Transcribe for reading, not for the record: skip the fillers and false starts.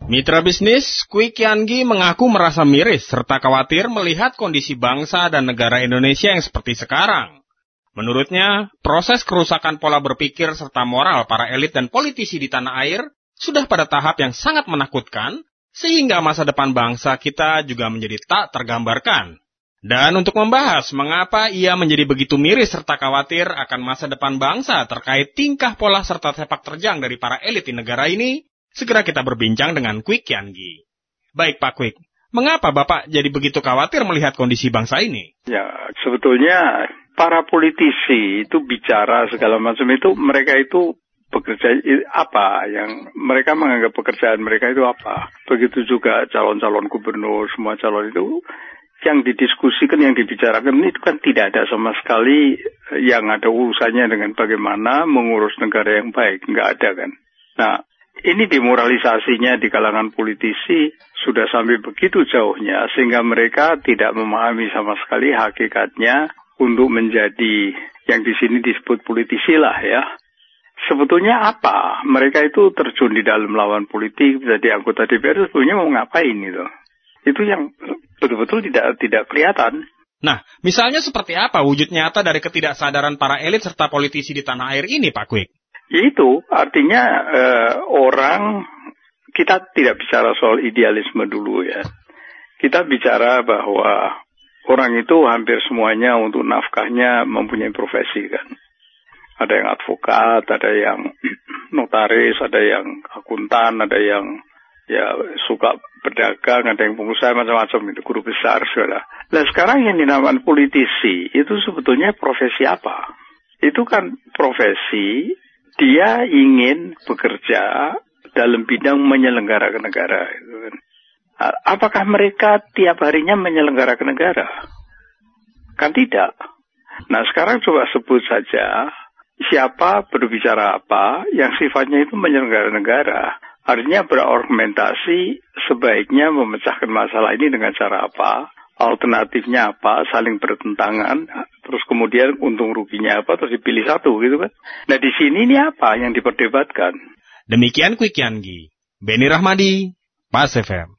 Mitra bisnis, Kwi Kiangi mengaku merasa miris serta khawatir melihat kondisi bangsa dan negara Indonesia yang seperti sekarang. Menurutnya, proses kerusakan pola berpikir serta moral para elit dan politisi di tanah air sudah pada tahap yang sangat menakutkan, sehingga masa depan bangsa kita juga menjadi tak tergambarkan. Dan untuk membahas mengapa ia menjadi begitu miris serta khawatir akan masa depan bangsa terkait tingkah pola serta sepak terjang dari para elit di negara ini, segera kita berbincang dengan Kwi Kiangi. Baik Pak Kwi, mengapa Bapak jadi begitu khawatir melihat kondisi bangsa ini? Ya, sebetulnya para politisi itu bicara segala macam itu, mereka itu bekerja apa yang mereka menganggap pekerjaan mereka itu apa. Begitu juga calon-calon gubernur, semua calon itu yang didiskusikan, yang dibicarakan itu kan tidak ada sama sekali yang ada urusannya dengan bagaimana mengurus negara yang baik, nggak ada kan. Nah, ini demoralisasinya di kalangan politisi sudah sampai begitu jauhnya sehingga mereka tidak memahami sama sekali hakikatnya untuk menjadi yang di sini disebut politisi lah ya. Sebetulnya apa? Mereka itu terjun di dalam lawan politik, jadi anggota DPR sebetulnya mau ngapain itu? Itu yang betul-betul tidak kelihatan. Nah, misalnya seperti apa wujud nyata dari ketidaksadaran para elit serta politisi di tanah air ini, Pak Kwi? Itu artinya orang, kita tidak bicara soal idealisme dulu ya. Kita bicara bahwa orang itu hampir semuanya untuk nafkahnya mempunyai profesi kan. Ada yang advokat, ada yang notaris, ada yang akuntan, ada yang ya suka berdagang, ada yang pengusaha macam-macam itu, guru besar segala. Nah sekarang yang dinamakan politisi itu sebetulnya profesi apa? Itu kan profesi dia ingin bekerja dalam bidang menyelenggarakan negara. Apakah mereka tiap harinya menyelenggarakan negara? Kan tidak. Nah sekarang coba sebut saja siapa berbicara apa yang sifatnya itu menyelenggarakan negara. Artinya berargumentasi sebaiknya memecahkan masalah ini dengan cara apa, alternatifnya apa, saling bertentangan, terus kemudian untung ruginya apa, terus dipilih satu gitu kan. Nah di sini ini apa yang diperdebatkan? Demikian Kwi Kiangi, Beni Rahmadi, Pas FM.